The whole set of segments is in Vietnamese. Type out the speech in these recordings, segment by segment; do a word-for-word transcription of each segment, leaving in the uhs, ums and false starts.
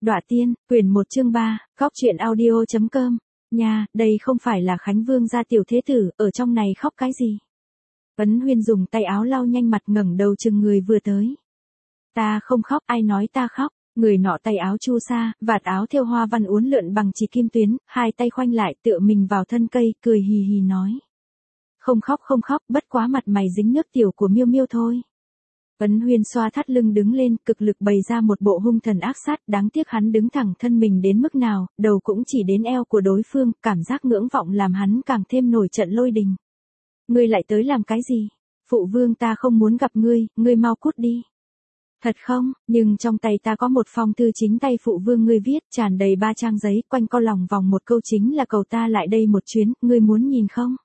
Đọa tiên, quyển một chương ba, Góc truyện audio chấm com. Nha, đây không phải là Khánh Vương gia tiểu thế tử, ở trong này khóc cái gì? Ấn Huyên dùng tay áo lau nhanh mặt ngẩng đầu chừng người vừa tới. Ta không khóc, ai nói ta khóc? Người nọ tay áo chu sa, vạt áo thêu hoa văn uốn lượn bằng chỉ kim tuyến, hai tay khoanh lại tựa mình vào thân cây, cười hì hì nói. Không khóc không khóc, bất quá mặt mày dính nước tiểu của Miêu Miêu thôi. Ấn Huyên xoa thắt lưng đứng lên, cực lực bày ra một bộ hung thần ác sát, đáng tiếc hắn đứng thẳng thân mình đến mức nào, đầu cũng chỉ đến eo của đối phương, cảm giác ngưỡng vọng làm hắn càng thêm nổi trận lôi đình. Ngươi lại tới làm cái gì? Phụ vương ta không muốn gặp ngươi, ngươi mau cút đi. Thật không, nhưng trong tay ta có một phong thư chính tay phụ vương ngươi viết, tràn đầy ba trang giấy, quanh co lòng vòng một câu chính là cầu ta lại đây một chuyến, ngươi muốn nhìn không?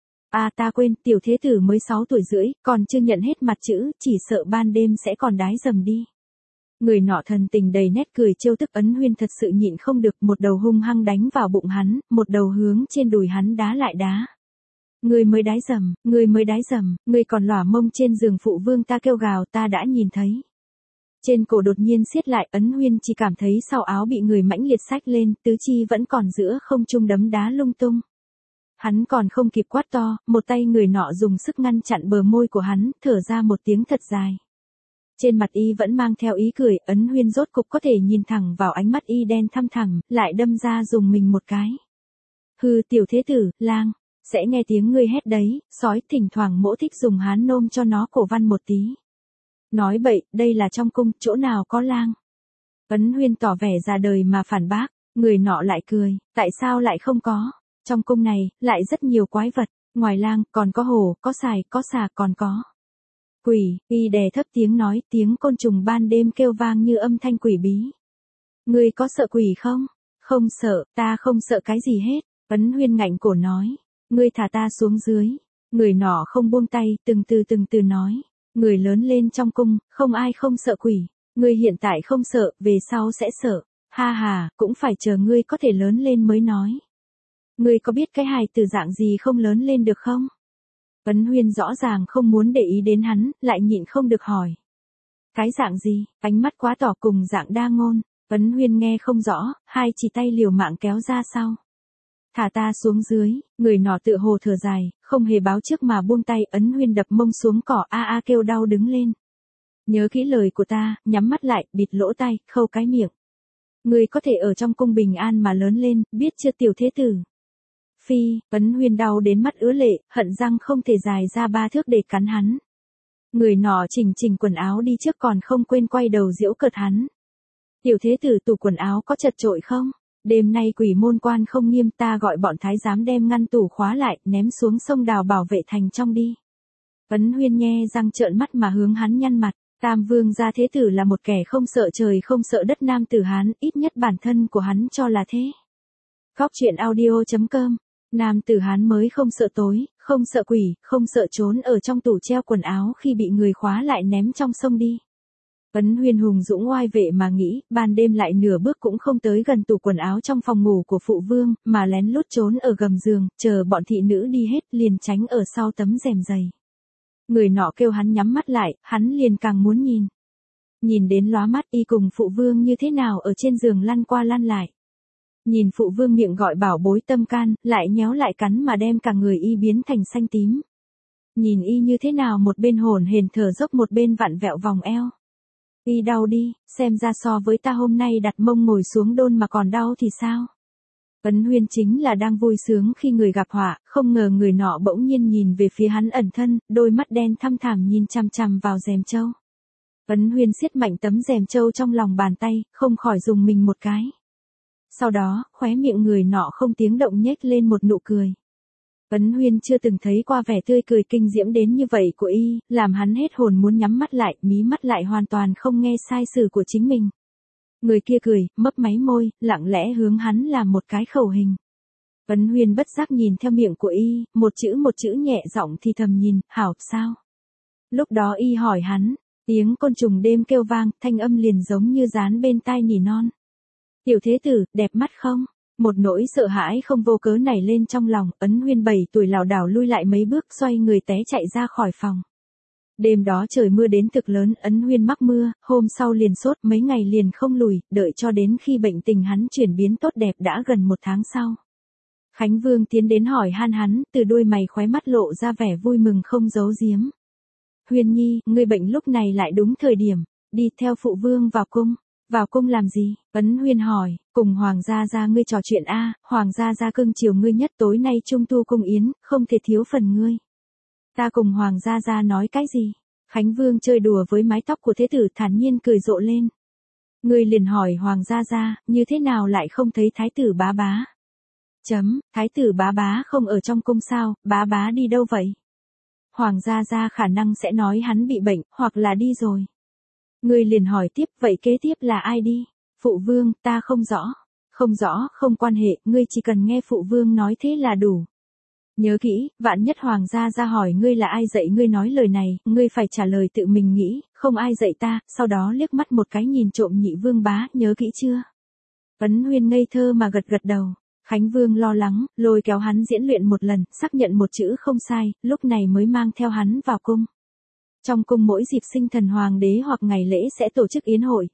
À ta quên, tiểu thế tử mới sáu tuổi rưỡi, còn chưa nhận hết mặt chữ, chỉ sợ ban đêm sẽ còn đái dầm đi. Người nọ thần tình đầy nét cười trêu tức. Ấn Huyên thật sự nhịn không được, một đầu hung hăng đánh vào bụng hắn, một đầu hướng trên đùi hắn đá lại đá. Người mới đái dầm, người mới đái dầm, người còn lỏa mông trên giường phụ vương ta kêu gào, ta đã nhìn thấy. Trên cổ đột nhiên siết lại, Ấn Huyên chỉ cảm thấy sau áo bị người mãnh liệt xách lên, tứ chi vẫn còn giữa không trung đấm đá lung tung. Hắn còn không kịp quát to, một tay người nọ dùng sức ngăn chặn bờ môi của hắn, thở ra một tiếng thật dài. Trên mặt y vẫn mang theo ý cười, Ấn Huyên rốt cục có thể nhìn thẳng vào ánh mắt y đen thăm thẳm, lại đâm ra dùng mình một cái. Hừ tiểu thế tử, lang, sẽ nghe tiếng ngươi hét đấy, sói thỉnh thoảng mỗ thích dùng hán nôm cho nó cổ văn một tí. Nói bậy, đây là trong cung, chỗ nào có lang. Ấn Huyên tỏ vẻ ra đời mà phản bác, người nọ lại cười, tại sao lại không có? Trong cung này, lại rất nhiều quái vật, ngoài lang, còn có hổ, có sài, có xà, còn có quỷ. Y đè thấp tiếng nói, tiếng côn trùng ban đêm kêu vang như âm thanh quỷ bí. Ngươi có sợ quỷ không? Không sợ, ta không sợ cái gì hết. Ấn Huyên ngạnh cổ nói, ngươi thả ta xuống dưới. Người nọ không buông tay, từng từ từng từ nói, người lớn lên trong cung, không ai không sợ quỷ. Ngươi hiện tại không sợ, về sau sẽ sợ. Ha ha, cũng phải chờ ngươi có thể lớn lên mới nói. Ngươi có biết cái hài tử dạng gì không lớn lên được không? Ấn Huyên rõ ràng không muốn để ý đến hắn, lại nhịn không được hỏi. Cái dạng gì? Ánh mắt quá tỏ cùng dạng đa ngôn. Ấn Huyên nghe không rõ, hai chỉ tay liều mạng kéo ra sau. Thả ta xuống dưới, người nọ tự hồ thở dài, không hề báo trước mà buông tay. Ấn Huyên đập mông xuống cỏ, a a kêu đau đứng lên. Nhớ kỹ lời của ta, nhắm mắt lại, bịt lỗ tai, khâu cái miệng. Ngươi có thể ở trong cung bình an mà lớn lên, biết chưa tiểu thế tử? Phi, Ấn Huyên đau đến mắt ứa lệ, hận răng không thể dài ra ba thước để cắn hắn. Người nọ chỉnh chỉnh quần áo đi trước còn không quên quay đầu giễu cợt hắn. Tiểu thế tử tủ quần áo có chật chội không? Đêm nay quỷ môn quan không nghiêm, ta gọi bọn thái giám đem ngăn tủ khóa lại, ném xuống sông Đào bảo vệ thành trong đi. Ấn Huyên nghe răng trợn mắt mà hướng hắn nhăn mặt. Tam vương gia thế tử là một kẻ không sợ trời không sợ đất nam tử Hán, ít nhất bản thân của hắn cho là thế. Góc truyện audio chấm com. Nam tử Hán mới không sợ tối, không sợ quỷ, không sợ trốn ở trong tủ treo quần áo khi bị người khóa lại ném trong sông đi. Ấn Huyên hùng dũng oai vệ mà nghĩ, ban đêm lại nửa bước cũng không tới gần tủ quần áo trong phòng ngủ của phụ vương, mà lén lút trốn ở gầm giường, chờ bọn thị nữ đi hết liền tránh ở sau tấm rèm dày. Người nọ kêu hắn nhắm mắt lại, hắn liền càng muốn nhìn. Nhìn đến lóa mắt y cùng phụ vương như thế nào ở trên giường lăn qua lăn lại. Nhìn phụ vương miệng gọi bảo bối tâm can, lại nhéo lại cắn mà đem cả người y biến thành xanh tím. Nhìn y như thế nào một bên hồn hển thở dốc một bên vặn vẹo vòng eo. Y đau đi, xem ra so với ta hôm nay đặt mông ngồi xuống đôn mà còn đau thì sao? Ấn Huyên chính là đang vui sướng khi người gặp họa, không ngờ người nọ bỗng nhiên nhìn về phía hắn ẩn thân, đôi mắt đen thăm thẳm nhìn chằm chằm vào rèm châu. Ấn Huyên siết mạnh tấm rèm châu trong lòng bàn tay, không khỏi dùng mình một cái. Sau đó, khóe miệng người nọ không tiếng động nhếch lên một nụ cười. Ấn Huyên chưa từng thấy qua vẻ tươi cười kinh diễm đến như vậy của y, làm hắn hết hồn muốn nhắm mắt lại, mí mắt lại hoàn toàn không nghe sai sử của chính mình. Người kia cười, mấp máy môi, lặng lẽ hướng hắn làm một cái khẩu hình. Ấn Huyên bất giác nhìn theo miệng của y, một chữ một chữ nhẹ giọng thì thầm nhìn, hảo, sao? Lúc đó y hỏi hắn, tiếng côn trùng đêm kêu vang, thanh âm liền giống như dán bên tai nỉ non. Tiểu thế tử, đẹp mắt không? Một nỗi sợ hãi không vô cớ nảy lên trong lòng, Ấn Huyên bảy tuổi lảo đảo lui lại mấy bước xoay người té chạy ra khỏi phòng. Đêm đó trời mưa đến thực lớn, Ấn Huyên mắc mưa, hôm sau liền sốt, mấy ngày liền không lùi, đợi cho đến khi bệnh tình hắn chuyển biến tốt đẹp đã gần một tháng sau. Khánh Vương tiến đến hỏi han hắn, từ đuôi mày khóe mắt lộ ra vẻ vui mừng không giấu giếm. Huyên nhi, ngươi bệnh lúc này lại đúng thời điểm, đi theo phụ vương vào cung. Vào cung làm gì? Ấn Huyên hỏi, cùng Hoàng gia gia ngươi trò chuyện a, Hoàng gia gia cưng chiều ngươi nhất, tối nay trung thu cung yến, không thể thiếu phần ngươi. Ta cùng Hoàng gia gia nói cái gì? Khánh Vương chơi đùa với mái tóc của thế tử thản nhiên cười rộ lên. Ngươi liền hỏi Hoàng gia gia, như thế nào lại không thấy thái tử bá bá? Chấm, thái tử bá bá không ở trong cung sao, bá bá đi đâu vậy? Hoàng gia gia khả năng sẽ nói hắn bị bệnh, hoặc là đi rồi. Ngươi liền hỏi tiếp, vậy kế tiếp là ai đi? Phụ vương, ta không rõ. Không rõ, không quan hệ, ngươi chỉ cần nghe phụ vương nói thế là đủ. Nhớ kỹ, vạn nhất Hoàng gia gia hỏi ngươi là ai dạy ngươi nói lời này, ngươi phải trả lời tự mình nghĩ, không ai dạy ta, sau đó liếc mắt một cái nhìn trộm nhị vương bá, nhớ kỹ chưa? Ấn Huyên ngây thơ mà gật gật đầu. Khánh Vương lo lắng, lôi kéo hắn diễn luyện một lần, xác nhận một chữ không sai, lúc này mới mang theo hắn vào cung. Trong cung mỗi dịp sinh thần hoàng đế hoặc ngày lễ sẽ tổ chức yến hội.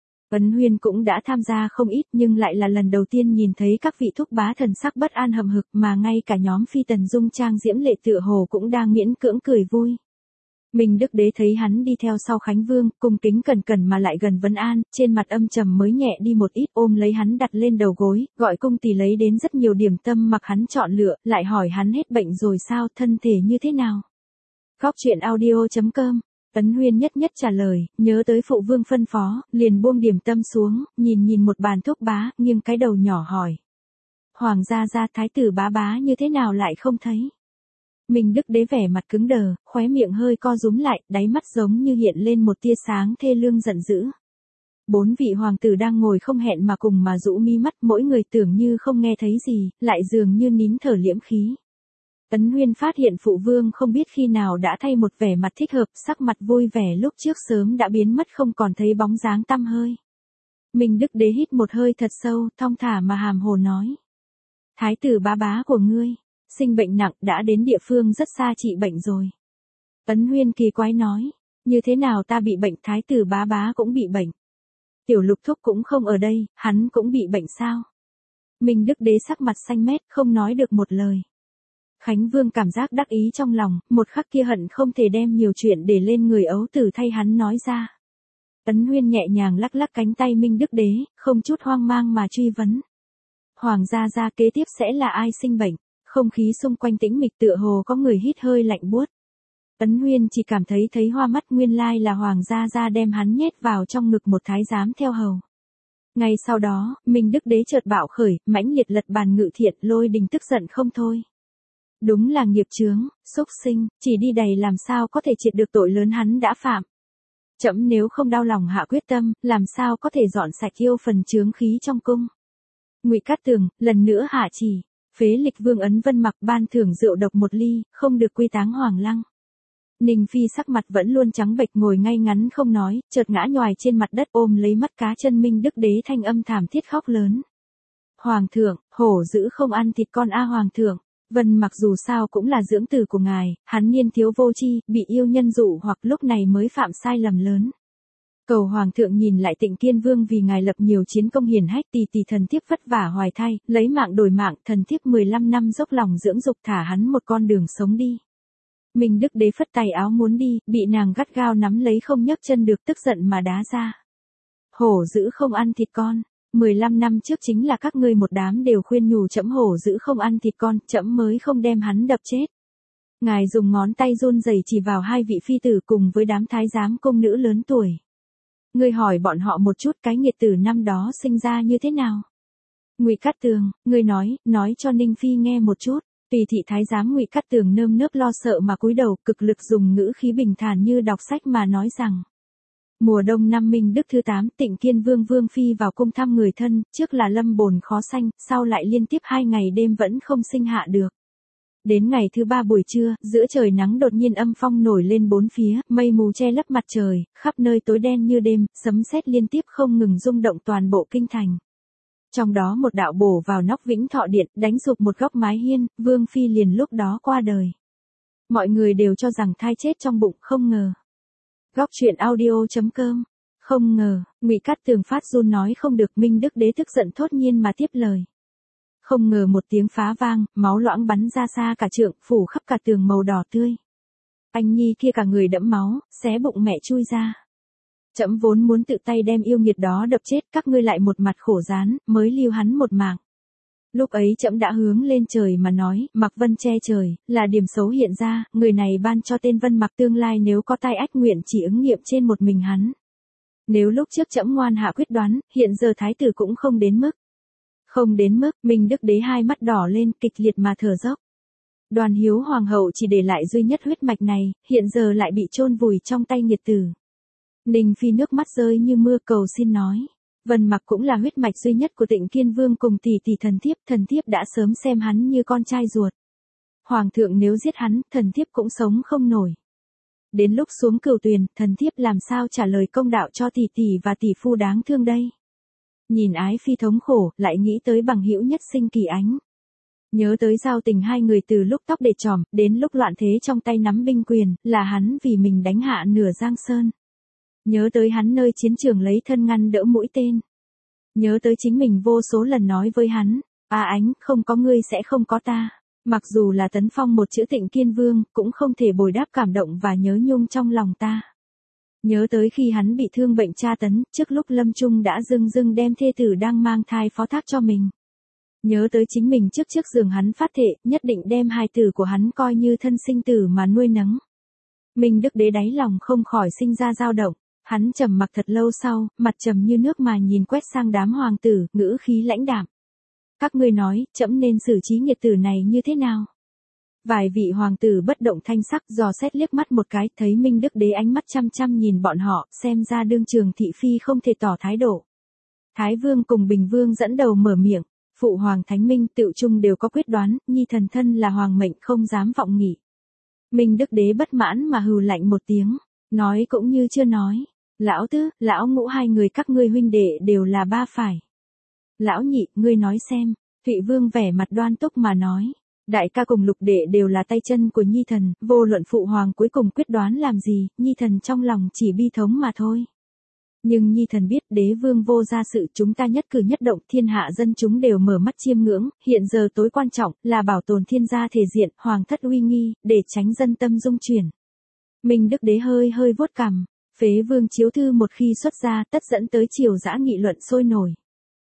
Ấn Huyên cũng đã tham gia không ít nhưng lại là lần đầu tiên nhìn thấy các vị thúc bá thần sắc bất an hầm hực mà ngay cả nhóm phi tần dung trang diễm lệ tựa hồ cũng đang miễn cưỡng cười vui. Minh Đức Đế thấy hắn đi theo sau Khánh Vương, cung kính cẩn cẩn mà lại gần vấn an, trên mặt âm trầm mới nhẹ đi một ít, ôm lấy hắn đặt lên đầu gối, gọi cung tỳ lấy đến rất nhiều điểm tâm mặc hắn chọn lựa, lại hỏi hắn hết bệnh rồi sao, thân thể như thế nào. Góc truyện audio chấm com. Ấn Huyên nhất nhất trả lời, nhớ tới phụ vương phân phó, liền buông điểm tâm xuống, nhìn nhìn một bàn thuốc bá, nghiêng cái đầu nhỏ hỏi. Hoàng gia gia thái tử bá bá như thế nào lại không thấy? Minh Đức Đế vẻ mặt cứng đờ, khóe miệng hơi co rúm lại, đáy mắt giống như hiện lên một tia sáng thê lương giận dữ. Bốn vị hoàng tử đang ngồi không hẹn mà cùng mà rũ mi mắt, mỗi người tưởng như không nghe thấy gì, lại dường như nín thở liễm khí. Ấn Huyên phát hiện phụ vương không biết khi nào đã thay một vẻ mặt thích hợp, sắc mặt vui vẻ lúc trước sớm đã biến mất không còn thấy bóng dáng tăm hơi. Minh Đức Đế hít một hơi thật sâu, thong thả mà hàm hồ nói. Thái tử bá bá của ngươi, sinh bệnh nặng đã đến địa phương rất xa trị bệnh rồi. Ấn Huyên kỳ quái nói, như thế nào ta bị bệnh thái tử bá bá cũng bị bệnh. Tiểu Lục thúc cũng không ở đây, hắn cũng bị bệnh sao? Minh Đức Đế sắc mặt xanh mét không nói được một lời. Khánh Vương cảm giác đắc ý trong lòng, một khắc kia hận không thể đem nhiều chuyện để lên người ấu tử thay hắn nói ra. Ấn Huyên nhẹ nhàng lắc lắc cánh tay Minh Đức Đế, không chút hoang mang mà truy vấn. Hoàng gia gia kế tiếp sẽ là ai sinh bệnh? Không khí xung quanh tĩnh mịch tựa hồ có người hít hơi lạnh buốt. Ấn Huyên chỉ cảm thấy thấy hoa mắt, nguyên lai là Hoàng gia gia đem hắn nhét vào trong ngực một thái giám theo hầu. Ngay sau đó, Minh Đức Đế chợt bạo khởi, mãnh liệt lật bàn ngự thiện, Lôi Đình tức giận không thôi. Đúng là nghiệp chướng, xúc sinh, chỉ đi đầy làm sao có thể triệt được tội lớn hắn đã phạm. Trẫm nếu không đau lòng hạ quyết tâm, làm sao có thể dọn sạch yêu phần chướng khí trong cung. Ngụy Cát Tường, lần nữa hạ chỉ, phế lịch Vương Ấn Vân mặc ban thưởng rượu độc một ly, không được quy táng Hoàng lăng. Ninh Phi sắc mặt vẫn luôn trắng bệch ngồi ngay ngắn không nói, chợt ngã nhoài trên mặt đất ôm lấy mắt cá chân Minh Đức Đế thanh âm thảm thiết khóc lớn. Hoàng thượng, hổ dữ không ăn thịt con a Hoàng thượng. Vân mặc dù sao cũng là dưỡng tử của ngài, hắn niên thiếu vô tri, bị yêu nhân dụ hoặc lúc này mới phạm sai lầm lớn. Cầu Hoàng thượng nhìn lại Tịnh Kiên Vương vì ngài lập nhiều chiến công hiển hách, tỷ tỷ thần thiếp vất vả hoài thai, lấy mạng đổi mạng, thần thiếp mười lăm năm dốc lòng dưỡng dục thả hắn một con đường sống đi. Minh Đức Đế phất tay áo muốn đi, bị nàng gắt gao nắm lấy không nhấc chân được, tức giận mà đá ra. Hổ dữ không ăn thịt con. mười lăm năm trước chính là các ngươi một đám đều khuyên nhủ trẫm hổ dữ không ăn thịt con, trẫm mới không đem hắn đập chết. Ngài dùng ngón tay run rẩy chỉ vào hai vị phi tử cùng với đám thái giám công nữ lớn tuổi. Ngươi hỏi bọn họ một chút cái nghiệt tử năm đó sinh ra như thế nào? Ngụy Cát Tường, ngươi nói, nói cho Ninh Phi nghe một chút. Tùy thị thái giám Ngụy Cát Tường nơm nớp lo sợ mà cúi đầu, cực lực dùng ngữ khí bình thản như đọc sách mà nói rằng. Mùa đông năm Minh Đức thứ tám, Tịnh Kiên Vương Vương Phi vào cung thăm người thân, trước là lâm bồn khó sanh, sau lại liên tiếp hai ngày đêm vẫn không sinh hạ được. Đến ngày thứ ba buổi trưa, giữa trời nắng đột nhiên âm phong nổi lên bốn phía, mây mù che lấp mặt trời, khắp nơi tối đen như đêm, sấm sét liên tiếp không ngừng rung động toàn bộ kinh thành. Trong đó một đạo bổ vào nóc Vĩnh Thọ Điện, đánh sụp một góc mái hiên, Vương Phi liền lúc đó qua đời. Mọi người đều cho rằng thai chết trong bụng, không ngờ. Góc truyện audio chấm com. Không ngờ, Ngụy Cát Tường phát run nói không được, Minh Đức Đế tức giận thốt nhiên mà tiếp lời. Không ngờ một tiếng phá vang, máu loãng bắn ra xa cả trượng, phủ khắp cả tường màu đỏ tươi. Anh nhi kia cả người đẫm máu, xé bụng mẹ chui ra. Trẫm vốn muốn tự tay đem yêu nghiệt đó đập chết, các ngươi lại một mặt khổ gián, mới lưu hắn một mạng. Lúc ấy trẫm đã hướng lên trời mà nói, Mặc Vân che trời, là điểm xấu hiện ra, người này ban cho tên Vân Mặc tương lai nếu có tai ách nguyện chỉ ứng nghiệm trên một mình hắn. Nếu lúc trước trẫm ngoan hạ quyết đoán, hiện giờ thái tử cũng không đến mức. Không đến mức, Minh Đức Đế hai mắt đỏ lên, kịch liệt mà thở dốc. Đoàn Hiếu Hoàng hậu chỉ để lại duy nhất huyết mạch này, hiện giờ lại bị chôn vùi trong tay nghiệt tử. Ninh Phi nước mắt rơi như mưa cầu xin nói. Vân Mặc cũng là huyết mạch duy nhất của Tịnh Kiên Vương cùng tỷ tỷ thần thiếp, thần thiếp đã sớm xem hắn như con trai ruột. Hoàng thượng nếu giết hắn, thần thiếp cũng sống không nổi. Đến lúc xuống cửu tuyền, thần thiếp làm sao trả lời công đạo cho tỷ tỷ và tỷ phu đáng thương đây. Nhìn Ái Phi thống khổ, lại nghĩ tới bằng hữu nhất sinh Kỳ Ánh. Nhớ tới giao tình hai người từ lúc tóc để tròm, đến lúc loạn thế trong tay nắm binh quyền, là hắn vì mình đánh hạ nửa Giang Sơn. Nhớ tới hắn nơi chiến trường lấy thân ngăn đỡ mũi tên. Nhớ tới chính mình vô số lần nói với hắn, à Ánh, không có ngươi sẽ không có ta. Mặc dù là tấn phong một chữ Tịnh Kiên Vương, cũng không thể bồi đáp cảm động và nhớ nhung trong lòng ta. Nhớ tới khi hắn bị thương bệnh tra tấn, trước lúc lâm chung đã dưng dưng đem thê tử đang mang thai phó thác cho mình. Nhớ tới chính mình trước trước giường hắn phát thệ, nhất định đem hài tử của hắn coi như thân sinh tử mà nuôi nấng. Minh Đức Đế đáy lòng không khỏi sinh ra dao động, hắn trầm mặc thật lâu sau, mặt trầm như nước mà nhìn quét sang đám hoàng tử, ngữ khí lãnh đạm. Các ngươi nói, trẫm nên xử trí nghiệt tử này như thế nào? Vài vị hoàng tử bất động thanh sắc, dò xét liếc mắt một cái, thấy Minh Đức Đế ánh mắt chăm chăm nhìn bọn họ, xem ra đương trường thị phi không thể tỏ thái độ. Thái Vương cùng Bình Vương dẫn đầu mở miệng, phụ hoàng Thánh Minh tự chung đều có quyết đoán, nhi thần thân là hoàng mệnh không dám vọng nghị. Minh Đức Đế bất mãn mà hừ lạnh một tiếng, nói cũng như chưa nói, lão tứ, lão ngũ hai người các ngươi huynh đệ đều là ba phải. Lão nhị, ngươi nói xem, Thụy Vương vẻ mặt đoan túc mà nói. Đại ca cùng lục đệ đều là tay chân của nhi thần, vô luận phụ hoàng cuối cùng quyết đoán làm gì, nhi thần trong lòng chỉ bi thống mà thôi. Nhưng nhi thần biết đế vương vô gia sự, chúng ta nhất cử nhất động, thiên hạ dân chúng đều mở mắt chiêm ngưỡng, hiện giờ tối quan trọng là bảo tồn thiên gia thể diện, hoàng thất uy nghi, để tránh dân tâm dung chuyển. Minh Đức Đế hơi hơi vuốt cằm, phế vương chiếu thư một khi xuất ra tất dẫn tới triều dã nghị luận sôi nổi.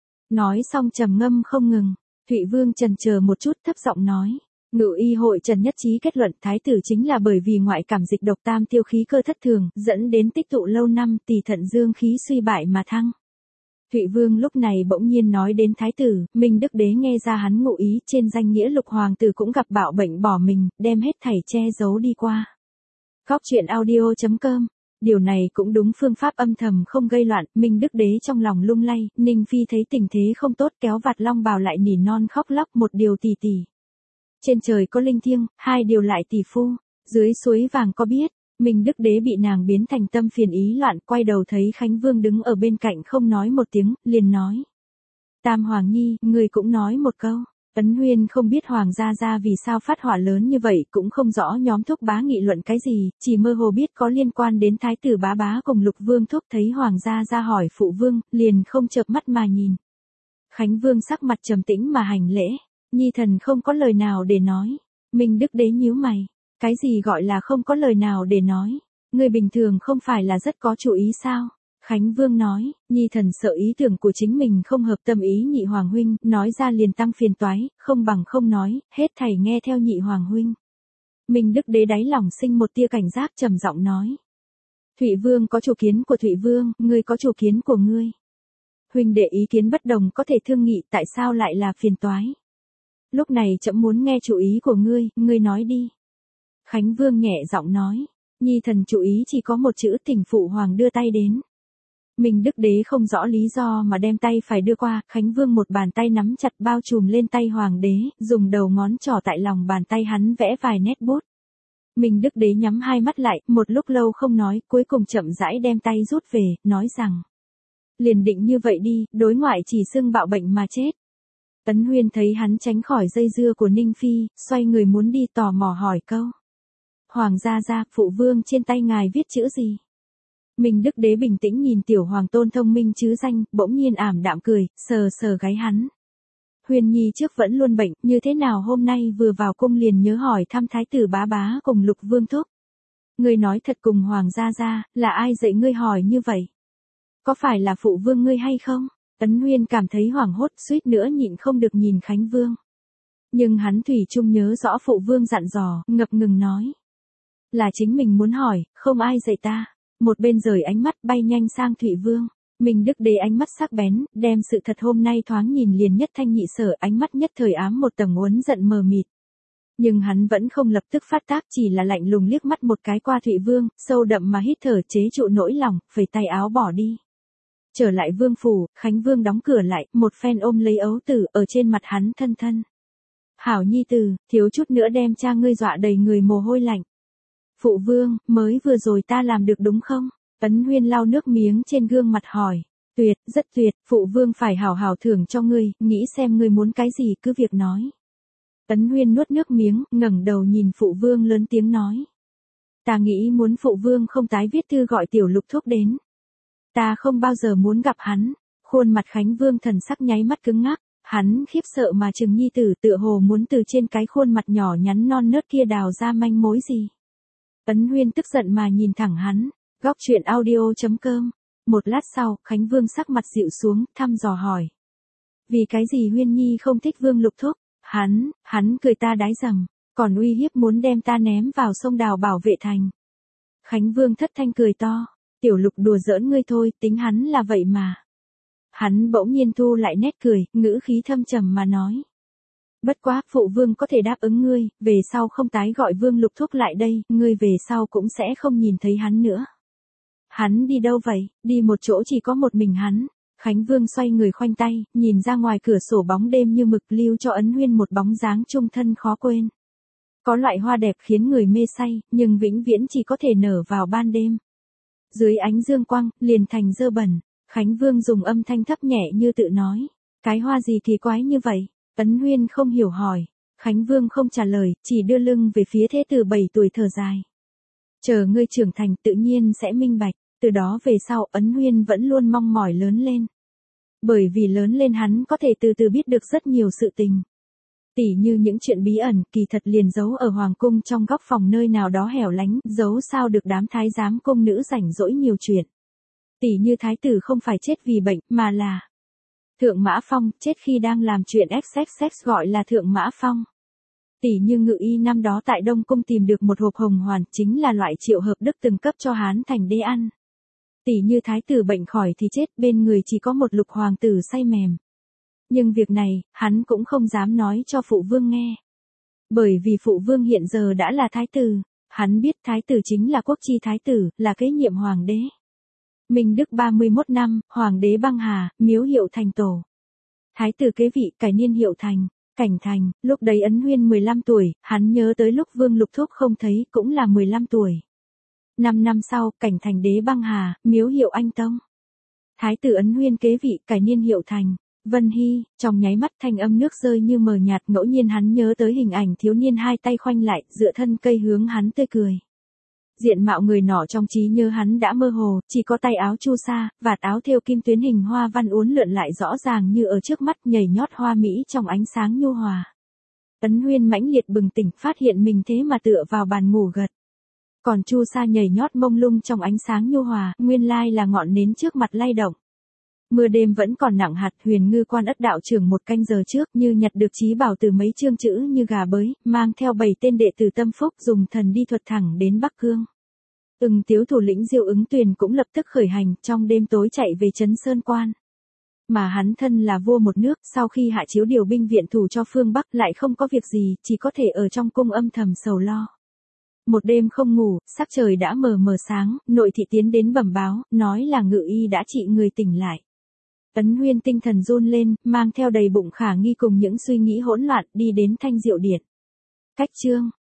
Nói xong trầm ngâm không ngừng. Thụy Vương chần chờ một chút thấp giọng nói. Ngự y hội Trần nhất trí kết luận thái tử chính là bởi vì ngoại cảm dịch độc tam tiêu khí cơ thất thường, dẫn đến tích tụ lâu năm tỳ thận dương khí suy bại mà thăng. Thụy Vương lúc này bỗng nhiên nói đến thái tử, Minh Đức Đế nghe ra hắn ngụ ý, trên danh nghĩa lục hoàng tử cũng gặp bạo bệnh bỏ mình, đem hết thảy che giấu đi qua. Góc truyện audio chấm com. Điều này cũng đúng, phương pháp âm thầm không gây loạn, Minh Đức Đế trong lòng lung lay, Ninh Phi thấy tình thế không tốt kéo vạt long bào lại nỉ non khóc lóc, một điều tỷ tỷ. Trên trời có linh thiêng, hai điều lại tỷ phu, dưới suối vàng có biết, Minh Đức Đế bị nàng biến thành tâm phiền ý loạn, quay đầu thấy Khánh Vương đứng ở bên cạnh không nói một tiếng, liền nói. Tam Hoàng Nhi, người cũng nói một câu. Ấn Huyên không biết Hoàng gia gia vì sao phát hỏa lớn như vậy, cũng không rõ nhóm thúc bá nghị luận cái gì, chỉ mơ hồ biết có liên quan đến thái tử bá bá cùng lục vương thúc. Thấy Hoàng gia gia hỏi phụ vương, liền không chợp mắt mà nhìn. Khánh Vương sắc mặt trầm tĩnh mà hành lễ, nhi thần không có lời nào để nói. Minh Đức Đế nhíu mày, cái gì gọi là không có lời nào để nói, người bình thường không phải là rất có chủ ý sao? Khánh Vương nói, nhi thần sợ ý tưởng của chính mình không hợp tâm ý nhị hoàng huynh, nói ra liền tăng phiền toái, không bằng không nói, hết thảy nghe theo nhị hoàng huynh. Minh Đức Đế đáy lòng sinh một tia cảnh giác, trầm giọng nói. Thụy Vương có chủ kiến của Thụy Vương, ngươi có chủ kiến của ngươi. Huynh đệ ý kiến bất đồng có thể thương nghị, tại sao lại là phiền toái? Lúc này trẫm muốn nghe chủ ý của ngươi, ngươi nói đi. Khánh Vương nhẹ giọng nói, nhi thần chủ ý chỉ có một chữ, thỉnh phụ hoàng đưa tay đến. Minh Đức Đế không rõ lý do mà đem tay phải đưa qua, Khánh Vương một bàn tay nắm chặt bao trùm lên tay hoàng đế, dùng đầu ngón trỏ tại lòng bàn tay hắn vẽ vài nét bút. Minh Đức Đế nhắm hai mắt lại, một lúc lâu không nói, cuối cùng chậm rãi đem tay rút về, nói rằng. Liền định như vậy đi, đối ngoại chỉ xưng bạo bệnh mà chết. Ấn Huyên thấy hắn tránh khỏi dây dưa của Ninh Phi, xoay người muốn đi, tò mò hỏi câu. Hoàng gia gia, phụ vương trên tay ngài viết chữ gì? Minh Đức Đế bình tĩnh nhìn tiểu hoàng tôn thông minh chứ danh, bỗng nhiên ảm đạm cười, sờ sờ gáy hắn. Huyền Nhi trước vẫn luôn bệnh, như thế nào hôm nay vừa vào cung liền nhớ hỏi thăm thái tử bá bá cùng Lục Vương thúc. Ngươi nói thật cùng Hoàng gia gia, là ai dạy ngươi hỏi như vậy? Có phải là phụ vương ngươi hay không? Ấn Huyên cảm thấy hoảng hốt, suýt nữa nhịn không được nhìn Khánh Vương. Nhưng hắn thủy chung nhớ rõ phụ vương dặn dò, ngập ngừng nói. Là chính mình muốn hỏi, không ai dạy ta. Một bên rời ánh mắt bay nhanh sang Thụy Vương. Minh Đức Đế ánh mắt sắc bén, đem sự thật hôm nay thoáng nhìn liền nhất thanh nhị sở, ánh mắt nhất thời ám một tầng uốn giận mờ mịt. Nhưng hắn vẫn không lập tức phát tác, chỉ là lạnh lùng liếc mắt một cái qua Thụy Vương, sâu đậm mà hít thở chế trụ nỗi lòng, phẩy tay áo bỏ đi. Trở lại vương phủ, Khánh Vương đóng cửa lại, một phen ôm lấy ấu tử, ở trên mặt hắn thân thân. Hảo nhi tử, thiếu chút nữa đem cha ngươi dọa đầy người mồ hôi lạnh. Phụ vương, mới vừa rồi ta làm được đúng không? Ấn Huyên lau nước miếng trên gương mặt hỏi. Tuyệt, rất tuyệt, phụ vương phải hảo hảo thưởng cho ngươi, nghĩ xem ngươi muốn cái gì cứ việc nói. Ấn Huyên nuốt nước miếng, ngẩng đầu nhìn phụ vương lớn tiếng nói. Ta nghĩ muốn phụ vương không tái viết thư gọi tiểu Lục thúc đến. Ta không bao giờ muốn gặp hắn. Khuôn mặt Khánh Vương thần sắc nháy mắt cứng ngắc, hắn khiếp sợ mà chừng nhi tử tựa hồ muốn từ trên cái khuôn mặt nhỏ nhắn non nớt kia đào ra manh mối gì. Ấn Huyên tức giận mà nhìn thẳng hắn. Góc truyện audio chấm com. Một lát sau, Khánh Vương sắc mặt dịu xuống, thăm dò hỏi. Vì cái gì Huyên Nhi không thích Vương Lục thúc? Hắn, hắn cười ta đái dầm, còn uy hiếp muốn đem ta ném vào sông đào bảo vệ thành. Khánh Vương thất thanh cười to. Tiểu Lục đùa giỡn ngươi thôi, tính hắn là vậy mà. Hắn bỗng nhiên thu lại nét cười, ngữ khí thâm trầm mà nói. Bất quá, phụ vương có thể đáp ứng ngươi, về sau không tái gọi Vương Lục thúc lại đây, ngươi về sau cũng sẽ không nhìn thấy hắn nữa. Hắn đi đâu vậy? Đi một chỗ chỉ có một mình hắn. Khánh Vương xoay người khoanh tay, nhìn ra ngoài cửa sổ bóng đêm như mực lưu cho Ấn Huyên một bóng dáng trung thân khó quên. Có loại hoa đẹp khiến người mê say, nhưng vĩnh viễn chỉ có thể nở vào ban đêm. Dưới ánh dương quang, liền thành dơ bẩn. Khánh Vương dùng âm thanh thấp nhẹ như tự nói. Cái hoa gì thì quái như vậy? Ấn Huyên không hiểu hỏi. Khánh Vương không trả lời, chỉ đưa lưng về phía thế tử bảy tuổi thở dài. Chờ ngươi trưởng thành tự nhiên sẽ minh bạch. Từ đó về sau Ấn Huyên vẫn luôn mong mỏi lớn lên. Bởi vì lớn lên hắn có thể từ từ biết được rất nhiều sự tình. Tỉ như những chuyện bí ẩn kỳ thật liền giấu ở hoàng cung trong góc phòng nơi nào đó hẻo lánh, giấu sao được đám thái giám cung nữ rảnh rỗi nhiều chuyện. Tỉ như thái tử không phải chết vì bệnh mà là Thượng Mã Phong chết khi đang làm chuyện ích ích ích gọi là Thượng Mã Phong. Tỷ như Ngự Y năm đó tại Đông Cung tìm được một hộp hồng hoàn chính là loại Triệu Hợp Đức từng cấp cho Hán Thành Đế ăn. Tỷ như thái tử bệnh khỏi thì chết bên người chỉ có một Lục hoàng tử say mềm. Nhưng việc này, hắn cũng không dám nói cho phụ vương nghe. Bởi vì phụ vương hiện giờ đã là thái tử, hắn biết thái tử chính là quốc chi thái tử, là kế nhiệm hoàng đế. Minh Đức ba mươi mốt năm, hoàng đế băng hà, miếu hiệu thành tổ. Thái tử kế vị, cải niên hiệu thành, cảnh thành, lúc đấy Ấn Huyên mười lăm tuổi, hắn nhớ tới lúc Vương Lục thúc không thấy, cũng là mười lăm tuổi. Năm năm sau, cảnh thành đế băng hà, miếu hiệu Anh Tông. Thái tử Ấn Huyên kế vị, cải niên hiệu thành, Vân Hy, trong nháy mắt thanh âm nước rơi như mờ nhạt, ngẫu nhiên hắn nhớ tới hình ảnh thiếu niên hai tay khoanh lại, dựa thân cây hướng hắn tươi cười. Diện mạo người nọ trong trí nhớ hắn đã mơ hồ, chỉ có tay áo chu sa, vạt áo thêu kim tuyến hình hoa văn uốn lượn lại rõ ràng như ở trước mắt, nhảy nhót hoa mỹ trong ánh sáng nhu hòa. Ấn Huyên mãnh liệt bừng tỉnh, phát hiện mình thế mà tựa vào bàn ngủ gật. Còn chu sa nhảy nhót mông lung trong ánh sáng nhu hòa, nguyên lai là ngọn nến trước mặt lay động. Mưa đêm vẫn còn nặng hạt, Huyền Ngư Quan Ất đạo trưởng một canh giờ trước như nhặt được chí bảo từ mấy chương chữ như gà bới, mang theo bảy tên đệ tử tâm phúc dùng thần đi thuật thẳng đến Bắc Cương. Ưng Tiếu thủ lĩnh Diêu Ứng Tuyền cũng lập tức khởi hành, trong đêm tối chạy về Trấn Sơn Quan. Mà hắn thân là vua một nước, sau khi hạ chiếu điều binh viện thủ cho phương Bắc lại không có việc gì, chỉ có thể ở trong cung âm thầm sầu lo. Một đêm không ngủ, sắc trời đã mờ mờ sáng, nội thị tiến đến bẩm báo, nói là Ngự Y đã trị người tỉnh lại. Ấn Huyên tinh thần run lên, mang theo đầy bụng khả nghi cùng những suy nghĩ hỗn loạn đi đến Thanh Diệu Điện. Cách chương